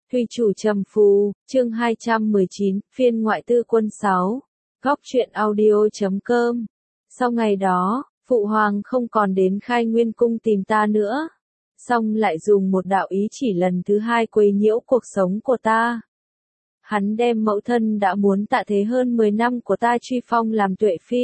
Thủy chủ trầm phù, chương 219, phiên ngoại tư quân 6. Góc truyện audio.com. Sau ngày đó, Phụ Hoàng không còn đến Khai Nguyên Cung tìm ta nữa. Xong lại dùng một đạo ý chỉ lần thứ hai quấy nhiễu cuộc sống của ta. Hắn đem mẫu thân đã muốn tạ thế hơn 10 năm của ta truy phong làm tuệ phi.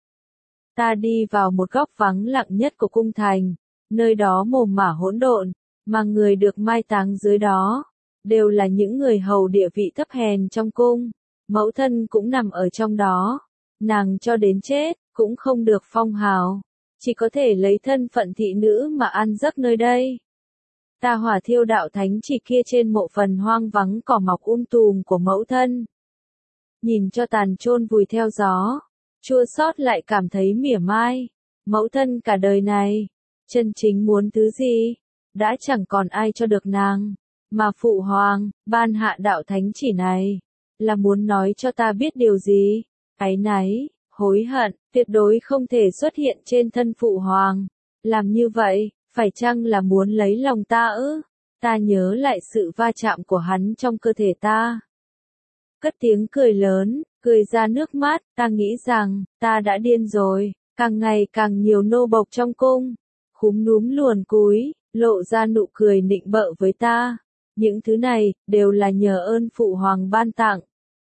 Ta đi vào một góc vắng lặng nhất của cung thành, nơi đó mồm mả hỗn độn, mà người được mai táng dưới đó đều là những người hầu địa vị thấp hèn trong cung. Mẫu thân cũng nằm ở trong đó, nàng cho đến chết cũng không được phong hào, chỉ có thể lấy thân phận thị nữ mà ăn giấc nơi đây. Ta hỏa thiêu đạo thánh chỉ kia trên mộ phần hoang vắng cỏ mọc tùm của mẫu thân. Nhìn cho tàn chôn vùi theo gió, chua xót lại cảm thấy mỉa mai. Mẫu thân cả đời này, chân chính muốn thứ gì, đã chẳng còn ai cho được nàng. Mà Phụ Hoàng, ban hạ đạo thánh chỉ này, là muốn nói cho ta biết điều gì? Áy náy, hối hận, tuyệt đối không thể xuất hiện trên thân Phụ Hoàng. Làm như vậy, phải chăng là muốn lấy lòng ta ư? Ta nhớ lại sự va chạm của hắn trong cơ thể ta. Cất tiếng cười lớn, cười ra nước mắt, ta nghĩ rằng, ta đã điên rồi, càng ngày càng nhiều nô bộc trong cung, khúm núm luồn cúi, lộ ra nụ cười nịnh bợ với ta. Những thứ này, đều là nhờ ơn Phụ Hoàng ban tặng.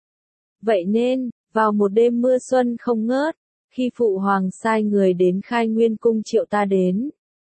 Vậy nên, vào một đêm mưa xuân không ngớt, khi Phụ Hoàng sai người đến Khai Nguyên Cung triệu ta đến,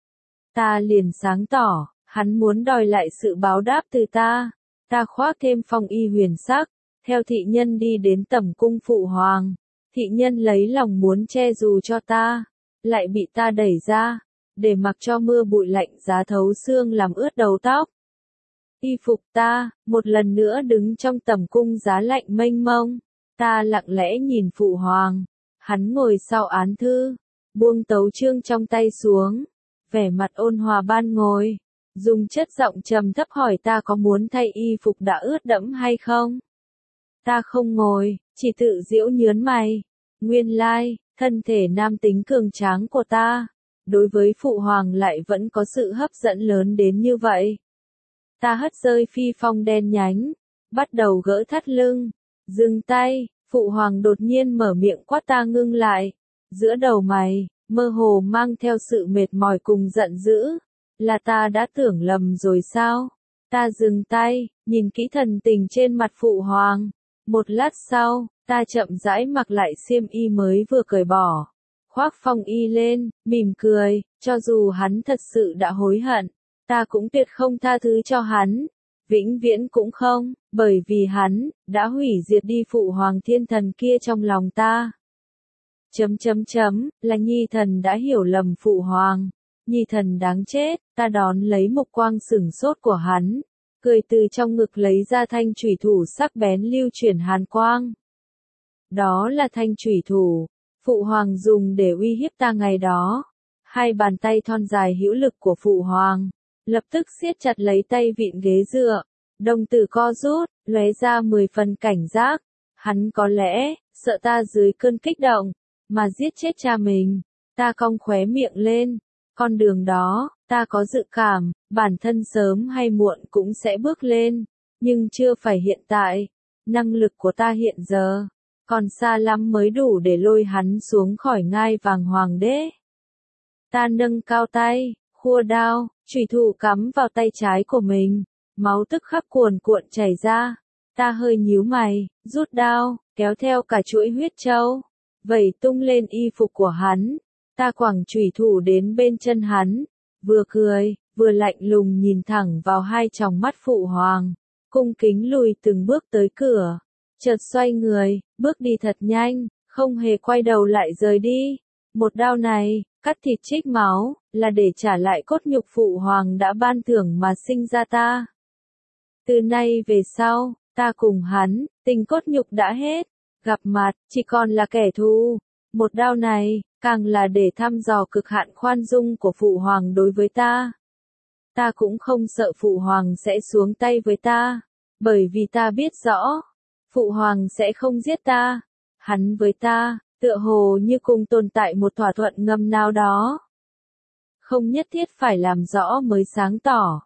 ta liền sáng tỏ, hắn muốn đòi lại sự báo đáp từ ta. Ta khoác thêm phong y huyền sắc, theo thị nhân đi đến tẩm cung Phụ Hoàng. Thị nhân lấy lòng muốn che dù cho ta, lại bị ta đẩy ra, để mặc cho mưa bụi lạnh giá thấu xương làm ướt đầu tóc. Y phục ta, một lần nữa đứng trong tẩm cung giá lạnh mênh mông. Ta lặng lẽ nhìn Phụ Hoàng. Hắn ngồi sau án thư, buông tấu chương trong tay xuống, vẻ mặt ôn hòa ban ngồi, dùng chất giọng trầm thấp hỏi ta có muốn thay y phục đã ướt đẫm hay không. Ta không ngồi, chỉ tự giễu nhớn mày. Nguyên lai, thân thể nam tính cường tráng của ta, đối với Phụ Hoàng lại vẫn có sự hấp dẫn lớn đến như vậy. Ta hất rơi phi phong đen nhánh, bắt đầu gỡ thắt lưng, dừng tay. Phụ Hoàng đột nhiên mở miệng quát ta ngưng lại. Giữa đầu mày, mơ hồ mang theo sự mệt mỏi cùng giận dữ. Là ta đã tưởng lầm rồi sao? Ta dừng tay, nhìn kỹ thần tình trên mặt Phụ Hoàng. Một lát sau, ta chậm rãi mặc lại xiêm y mới vừa cởi bỏ. Khoác phong y lên, mỉm cười, cho dù hắn thật sự đã hối hận, ta cũng tuyệt không tha thứ cho hắn. Vĩnh viễn cũng không, bởi vì hắn đã hủy diệt đi Phụ Hoàng thiên thần kia trong lòng ta. Là nhi thần đã hiểu lầm Phụ Hoàng. Nhi thần đáng chết. Ta đón lấy mục quang sửng sốt của hắn, cười từ trong ngực lấy ra thanh chủy thủ sắc bén lưu chuyển hàn quang. Đó là thanh chủy thủ Phụ Hoàng dùng để uy hiếp ta ngày đó. Hai bàn tay thon dài hữu lực của Phụ Hoàng lập tức siết chặt lấy tay vịn ghế dựa, đồng tử co rút, lóe ra 10 phần cảnh giác. Hắn có lẽ sợ ta dưới cơn kích động mà giết chết cha mình. Ta cong khóe miệng lên. Con đường đó, ta có dự cảm, bản thân sớm hay muộn cũng sẽ bước lên, nhưng chưa phải hiện tại. Năng lực của ta hiện giờ còn xa lắm mới đủ để lôi hắn xuống khỏi ngai vàng hoàng đế. Ta nâng cao tay, khua đao, chủy thủ cắm vào tay trái của mình, máu tức khắc cuồn cuộn chảy ra. Ta hơi nhíu mày, rút đao, kéo theo cả chuỗi huyết châu, vẩy tung lên y phục của hắn. Ta quẳng chủy thủ đến bên chân hắn, vừa cười, vừa lạnh lùng nhìn thẳng vào hai tròng mắt Phụ Hoàng, cung kính lùi từng bước tới cửa, chợt xoay người, bước đi thật nhanh, không hề quay đầu lại rời đi. Một đao này, cắt thịt trích máu, là để trả lại cốt nhục Phụ Hoàng đã ban thưởng mà sinh ra ta. Từ nay về sau, ta cùng hắn, tình cốt nhục đã hết, gặp mặt, chỉ còn là kẻ thù. Một đao này, càng là để thăm dò cực hạn khoan dung của Phụ Hoàng đối với ta. Ta cũng không sợ Phụ Hoàng sẽ xuống tay với ta, bởi vì ta biết rõ, Phụ Hoàng sẽ không giết ta. Hắn với ta, tựa hồ như cùng tồn tại một thỏa thuận ngầm nào đó. Không nhất thiết phải làm rõ mới sáng tỏ,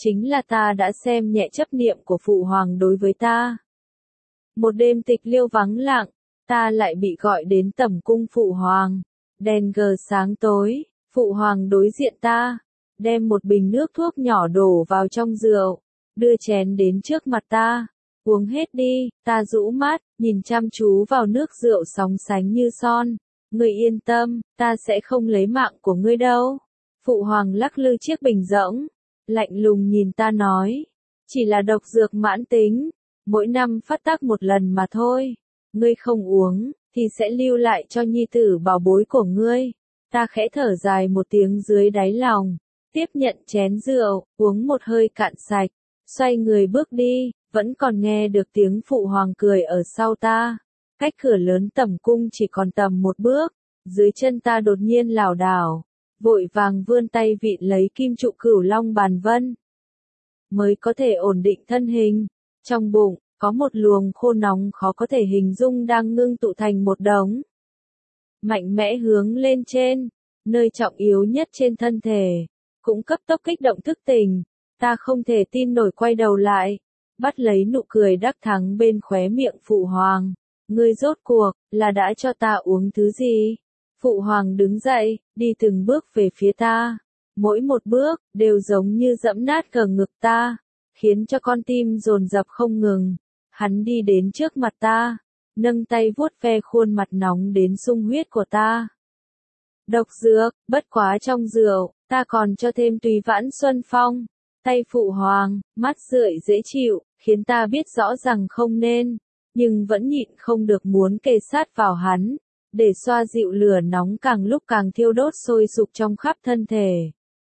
chính là ta đã xem nhẹ chấp niệm của phụ hoàng đối với ta. Một đêm tịch liêu vắng lặng, ta lại bị gọi đến tẩm cung phụ hoàng. Đèn gờ sáng tối, phụ hoàng đối diện ta, đem một bình nước thuốc nhỏ đổ vào trong rượu, đưa chén đến trước mặt ta. Uống hết đi, ta rũ mắt, nhìn chăm chú vào nước rượu sóng sánh như son. Ngươi yên tâm, ta sẽ không lấy mạng của ngươi đâu. Phụ hoàng lắc lư chiếc bình rỗng, lạnh lùng nhìn ta nói, chỉ là độc dược mãn tính, mỗi năm phát tác một lần mà thôi. Ngươi không uống, thì sẽ lưu lại cho nhi tử bảo bối của ngươi. Ta khẽ thở dài một tiếng dưới đáy lòng, tiếp nhận chén rượu, uống một hơi cạn sạch, xoay người bước đi, vẫn còn nghe được tiếng phụ hoàng cười ở sau ta. Cách cửa lớn tẩm cung chỉ còn tầm một bước, dưới chân ta đột nhiên lảo đảo, vội vàng vươn tay vịn lấy kim trụ Cửu Long bàn vân. Mới có thể ổn định thân hình, trong bụng, có một luồng khô nóng khó có thể hình dung đang ngưng tụ thành một đống. Mạnh mẽ hướng lên trên, nơi trọng yếu nhất trên thân thể, cũng cấp tốc kích động thức tình. Ta không thể tin nổi quay đầu lại, bắt lấy nụ cười đắc thắng bên khóe miệng phụ hoàng. Ngươi rốt cuộc, là đã cho ta uống thứ gì? Phụ hoàng đứng dậy, đi từng bước về phía ta. Mỗi một bước, đều giống như dẫm nát cờ ngực ta, khiến cho con tim dồn dập không ngừng. Hắn đi đến trước mặt ta, nâng tay vuốt ve khuôn mặt nóng đến sung huyết của ta. Độc dược, bất quá trong rượu, ta còn cho thêm Tùy Vãn Xuân Phong. Tay phụ hoàng, mắt rượi dễ chịu, khiến ta biết rõ rằng không nên, nhưng vẫn nhịn không được muốn kề sát vào hắn, để xoa dịu lửa nóng càng lúc càng thiêu đốt sôi sục trong khắp thân thể.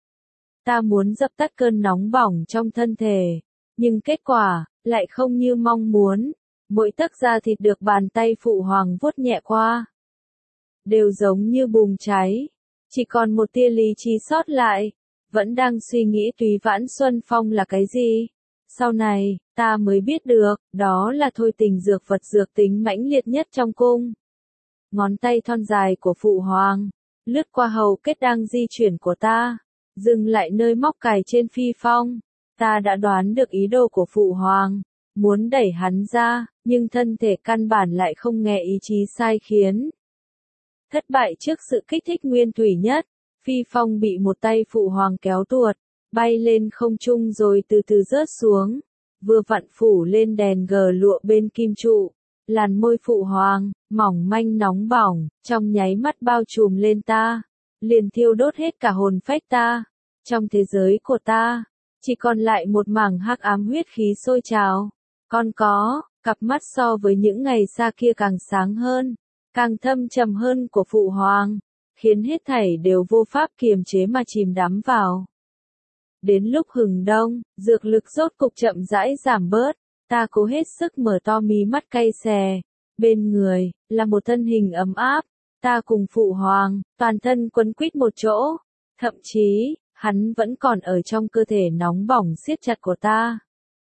Ta muốn dập tắt cơn nóng bỏng trong thân thể, nhưng kết quả, lại không như mong muốn. Mỗi tấc da thịt được bàn tay phụ hoàng vuốt nhẹ qua, đều giống như bùng cháy, chỉ còn một tia lý trí sót lại, vẫn đang suy nghĩ Tùy Vãn Xuân Phong là cái gì. Sau này, ta mới biết được, đó là thôi tình dược vật dược tính mãnh liệt nhất trong cung. Ngón tay thon dài của phụ hoàng, lướt qua hầu kết đang di chuyển của ta, dừng lại nơi móc cài trên phi phong. Ta đã đoán được ý đồ của phụ hoàng, muốn đẩy hắn ra, nhưng thân thể căn bản lại không nghe ý chí sai khiến. Thất bại trước sự kích thích nguyên thủy nhất, phi phong bị một tay phụ hoàng kéo tuột, bay lên không trung rồi từ từ rớt xuống, vừa vặn phủ lên đèn gờ lụa bên kim trụ. Làn môi phụ hoàng, mỏng manh nóng bỏng, trong nháy mắt bao trùm lên ta, liền thiêu đốt hết cả hồn phách ta. Trong thế giới của ta, chỉ còn lại một mảng hắc ám huyết khí sôi trào. Còn có, cặp mắt so với những ngày xa kia càng sáng hơn, càng thâm trầm hơn của phụ hoàng, khiến hết thảy đều vô pháp kiềm chế mà chìm đắm vào. Đến lúc hừng đông, dược lực rốt cục chậm rãi giảm bớt, ta cố hết sức mở to mí mắt cay xè. Bên người, là một thân hình ấm áp, ta cùng phụ hoàng, toàn thân quấn quýt một chỗ. Thậm chí, hắn vẫn còn ở trong cơ thể nóng bỏng siết chặt của ta.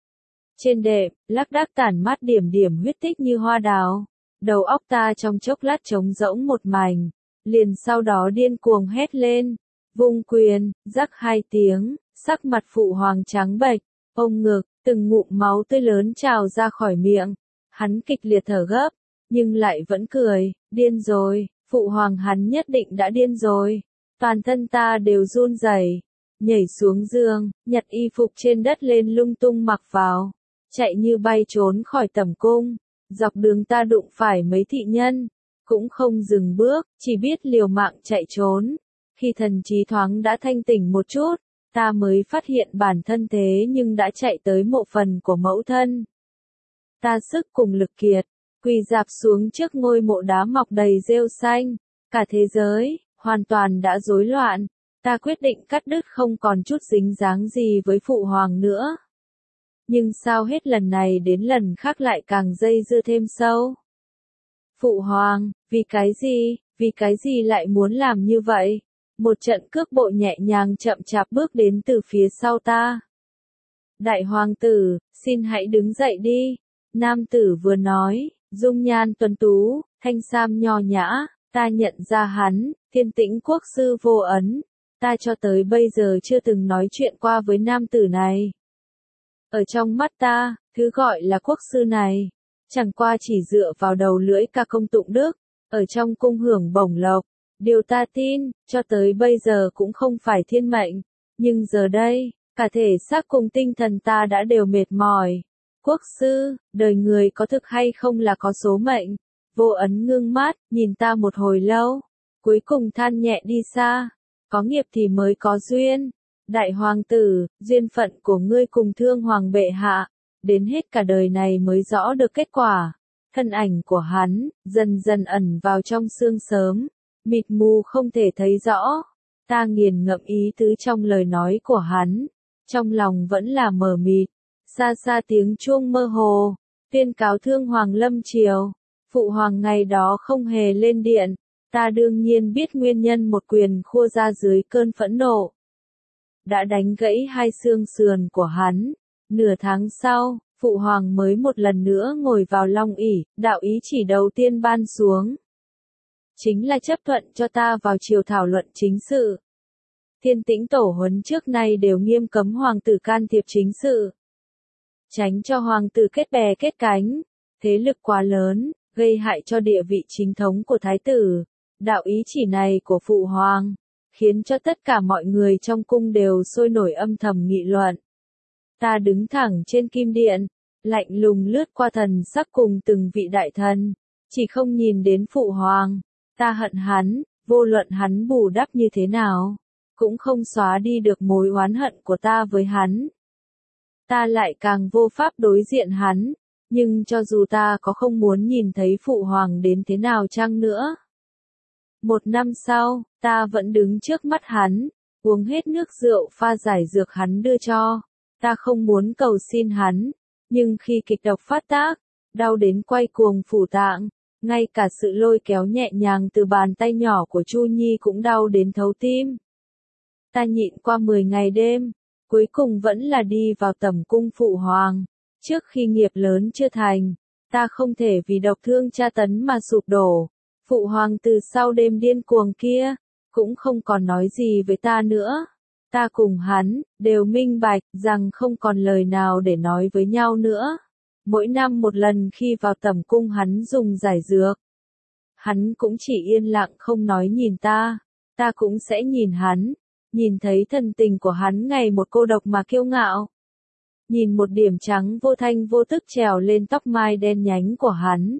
Trên đệm, lác đác tản mát điểm điểm huyết tích như hoa đào. Đầu óc ta trong chốc lát trống rỗng một mảnh, liền sau đó điên cuồng hét lên, vung quyền, rắc hai tiếng, sắc mặt phụ hoàng trắng bệch, ôm ngực, từng ngụm máu tươi lớn trào ra khỏi miệng. Hắn kịch liệt thở gấp, nhưng lại vẫn cười, điên rồi, phụ hoàng hắn nhất định đã điên rồi. Toàn thân ta đều run rẩy, nhảy xuống giường, nhặt y phục trên đất lên lung tung mặc vào, chạy như bay trốn khỏi tẩm cung. Dọc đường ta đụng phải mấy thị nhân, cũng không dừng bước, chỉ biết liều mạng chạy trốn. Khi thần trí thoáng đã thanh tỉnh một chút, ta mới phát hiện bản thân thế nhưng đã chạy tới mộ phần của mẫu thân. Ta sức cùng lực kiệt, quỳ rạp xuống trước ngôi mộ đá mọc đầy rêu xanh. Cả thế giới, hoàn toàn đã rối loạn. Ta quyết định cắt đứt không còn chút dính dáng gì với phụ hoàng nữa. Nhưng sao hết lần này đến lần khác lại càng dây dưa thêm sâu. Phụ hoàng, vì cái gì lại muốn làm như vậy? Một trận cước bộ nhẹ nhàng chậm chạp bước đến từ phía sau ta. Đại hoàng tử, xin hãy đứng dậy đi. Nam tử vừa nói, dung nhan tuấn tú, thanh sam nho nhã, ta nhận ra hắn, Thiên Tĩnh quốc sư Vô Ấn. Ta cho tới bây giờ chưa từng nói chuyện qua với nam tử này. Ở trong mắt ta, thứ gọi là quốc sư này, chẳng qua chỉ dựa vào đầu lưỡi ca công tụng đức, ở trong cung hưởng bổng lộc. Điều ta tin, cho tới bây giờ cũng không phải thiên mệnh, nhưng giờ đây, cả thể xác cùng tinh thần ta đã đều mệt mỏi. Quốc sư, đời người có thực hay không là có số mệnh. Vô Ấn ngưng mắt, nhìn ta một hồi lâu, cuối cùng than nhẹ đi xa. Có nghiệp thì mới có duyên. Đại hoàng tử, duyên phận của ngươi cùng Thương Hoàng bệ hạ, đến hết cả đời này mới rõ được kết quả. Thân ảnh của hắn, dần dần ẩn vào trong sương sớm, mịt mù không thể thấy rõ. Ta nghiền ngẫm ý tứ trong lời nói của hắn, trong lòng vẫn là mờ mịt. Xa xa tiếng chuông mơ hồ, tuyên cáo Thương Hoàng lâm triều. Phụ hoàng ngày đó không hề lên điện, ta đương nhiên biết nguyên nhân, một quyền khua ra dưới cơn phẫn nộ. Đã đánh gãy hai xương sườn của hắn. Nửa tháng sau, phụ hoàng mới một lần nữa ngồi vào long ỷ, đạo ý chỉ đầu tiên ban xuống. Chính là chấp thuận cho ta vào triều thảo luận chính sự. Thiên Tĩnh tổ huấn trước nay đều nghiêm cấm hoàng tử can thiệp chính sự. Tránh cho hoàng tử kết bè kết cánh, thế lực quá lớn, gây hại cho địa vị chính thống của thái tử. Đạo ý chỉ này của phụ hoàng, khiến cho tất cả mọi người trong cung đều sôi nổi âm thầm nghị luận. Ta đứng thẳng trên kim điện, lạnh lùng lướt qua thần sắc cùng từng vị đại thần, chỉ không nhìn đến phụ hoàng. Ta hận hắn, vô luận hắn bù đắp như thế nào, cũng không xóa đi được mối oán hận của ta với hắn. Ta lại càng vô pháp đối diện hắn, nhưng cho dù ta có không muốn nhìn thấy phụ hoàng đến thế nào chăng nữa. Một năm sau, ta vẫn đứng trước mắt hắn, uống hết nước rượu pha giải dược hắn đưa cho. Ta không muốn cầu xin hắn, nhưng khi kịch độc phát tác, đau đến quay cuồng phủ tạng, ngay cả sự lôi kéo nhẹ nhàng từ bàn tay nhỏ của Chu Nhi cũng đau đến thấu tim. Ta nhịn qua 10 ngày đêm, cuối cùng vẫn là đi vào tẩm cung phụ hoàng. Trước khi nghiệp lớn chưa thành, ta không thể vì độc thương tra tấn mà sụp đổ. Phụ hoàng từ sau đêm điên cuồng kia, cũng không còn nói gì với ta nữa. Ta cùng hắn, đều minh bạch, rằng không còn lời nào để nói với nhau nữa. Mỗi năm một lần khi vào tẩm cung hắn dùng giải dược. Hắn cũng chỉ yên lặng không nói nhìn ta. Ta cũng sẽ nhìn hắn. Nhìn thấy thần tình của hắn ngày một cô độc mà kiêu ngạo. Nhìn một điểm trắng vô thanh vô tức trèo lên tóc mai đen nhánh của hắn.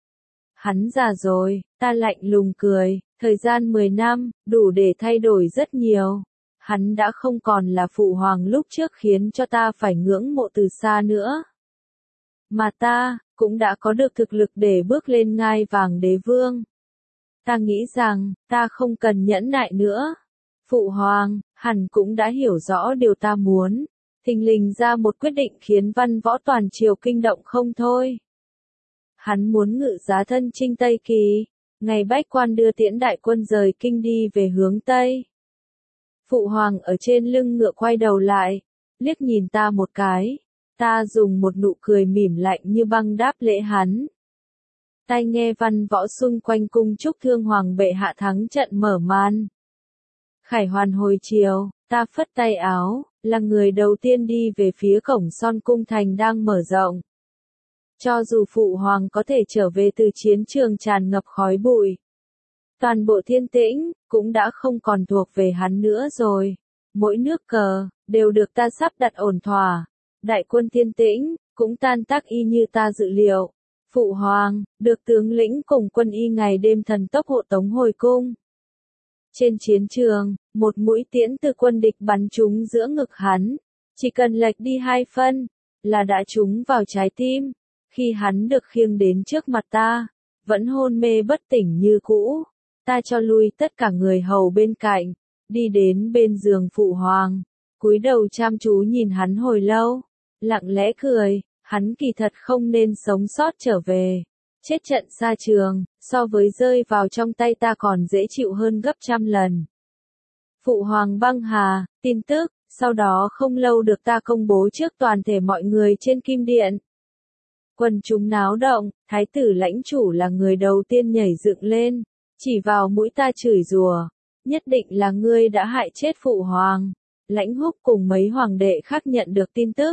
Hắn già rồi, ta lạnh lùng cười, thời gian 10 năm, đủ để thay đổi rất nhiều. Hắn đã không còn là phụ hoàng lúc trước khiến cho ta phải ngưỡng mộ từ xa nữa. Mà ta, cũng đã có được thực lực để bước lên ngai vàng đế vương. Ta nghĩ rằng, ta không cần nhẫn nại nữa. Phụ hoàng, hẳn cũng đã hiểu rõ điều ta muốn. Thình lình ra một quyết định khiến văn võ toàn triều kinh động không thôi. Hắn muốn ngự giá thân chinh Tây Kỳ, ngày bách quan đưa tiễn đại quân rời kinh đi về hướng Tây. Phụ hoàng ở trên lưng ngựa quay đầu lại, liếc nhìn ta một cái, ta dùng một nụ cười mỉm lạnh như băng đáp lễ hắn. Tai nghe văn võ xung quanh cung chúc Thương Hoàng bệ hạ thắng trận mở màn. Khải hoàn hồi chiều, ta phất tay áo, là người đầu tiên đi về phía cổng son cung thành đang mở rộng. Cho dù phụ hoàng có thể trở về từ chiến trường tràn ngập khói bụi, toàn bộ Thiên Tĩnh, cũng đã không còn thuộc về hắn nữa rồi. Mỗi nước cờ, đều được ta sắp đặt ổn thỏa. Đại quân Thiên Tĩnh, cũng tan tác y như ta dự liệu. Phụ hoàng, được tướng lĩnh cùng quân y ngày đêm thần tốc hộ tống hồi cung. Trên chiến trường, một mũi tiễn từ quân địch bắn trúng giữa ngực hắn. Chỉ cần lệch đi 2 phân, là đã trúng vào trái tim. Khi hắn được khiêng đến trước mặt ta, vẫn hôn mê bất tỉnh như cũ. Ta cho lui tất cả người hầu bên cạnh, đi đến bên giường phụ hoàng, cúi đầu chăm chú nhìn hắn hồi lâu, lặng lẽ cười, hắn kỳ thật không nên sống sót trở về. Chết trận xa trường, so với rơi vào trong tay ta còn dễ chịu hơn gấp trăm lần. Phụ hoàng băng hà, tin tức, sau đó không lâu được ta công bố trước toàn thể mọi người trên kim điện. Quần chúng náo động, thái tử lãnh chủ là người đầu tiên nhảy dựng lên, chỉ vào mũi ta chửi rủa, nhất định là ngươi đã hại chết phụ hoàng. Lãnh Húc cùng mấy hoàng đệ khác nhận được tin tức,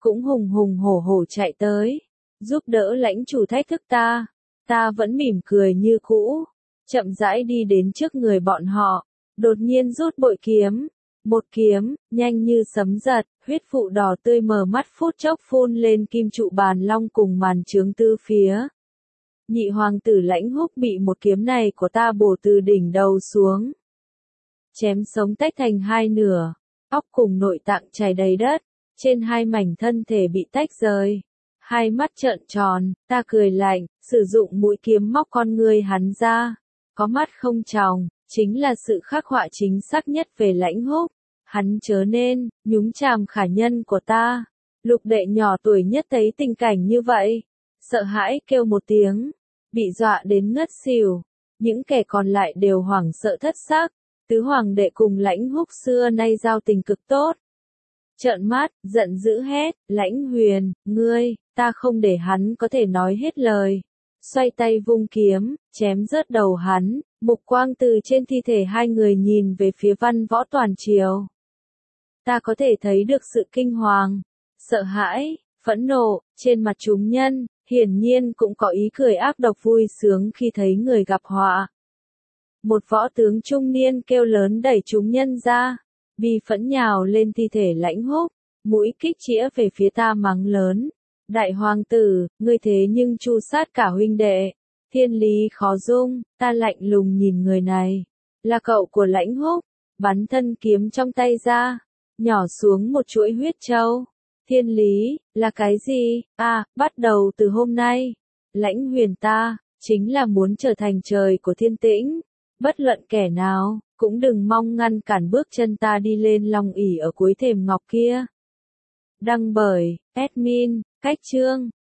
cũng hùng hùng hổ hổ chạy tới, giúp đỡ lãnh chủ thách thức ta. Ta vẫn mỉm cười như cũ, chậm rãi đi đến trước người bọn họ, đột nhiên rút bội kiếm. Một kiếm, nhanh như sấm giật, huyết vụ đỏ tươi mờ mắt phút chốc phun lên kim trụ bàn long cùng màn trướng tứ phía. Nhị hoàng tử Lãnh Húc bị một kiếm này của ta bổ từ đỉnh đầu xuống. Chém sống tách thành hai nửa, óc cùng nội tạng chảy đầy đất, trên hai mảnh thân thể bị tách rời. Hai mắt trợn tròn, ta cười lạnh, sử dụng mũi kiếm móc con ngươi hắn ra. Có mắt không tròng, chính là sự khắc họa chính xác nhất về Lãnh Húc. Hắn chớ nên nhúng chàm khả nhân của ta. Lục đệ nhỏ tuổi nhất thấy tình cảnh như vậy, sợ hãi kêu một tiếng, bị dọa đến ngất xỉu. Những kẻ còn lại đều hoảng sợ thất xác. Tứ hoàng đệ cùng Lãnh Húc xưa nay giao tình cực tốt. Trợn mắt, giận dữ hét, Lãnh Huyền, ngươi, ta không để hắn có thể nói hết lời. Xoay tay vung kiếm, chém rớt đầu hắn, mục quang từ trên thi thể hai người nhìn về phía Văn Võ toàn triều. Ta có thể thấy được sự kinh hoàng, sợ hãi, phẫn nộ, trên mặt chúng nhân, hiển nhiên cũng có ý cười ác độc vui sướng khi thấy người gặp họa. Một võ tướng trung niên kêu lớn đẩy chúng nhân ra, bi phẫn nhào lên thi thể Lãnh Húc, mũi kích chĩa về phía ta mắng lớn. Đại hoàng tử, ngươi thế nhưng tru sát cả huynh đệ, thiên lý khó dung. Ta lạnh lùng nhìn người này, là cậu của Lãnh Húc, bắn thân kiếm trong tay ra, nhỏ xuống một chuỗi huyết châu. Thiên lý, là cái gì? Bắt đầu từ hôm nay, Lãnh Huyền ta, chính là muốn trở thành trời của thiên tĩnh. Bất luận kẻ nào, cũng đừng mong ngăn cản bước chân ta đi lên long ỷ ở cuối thềm ngọc kia. Đăng bởi, admin, Cách Chương.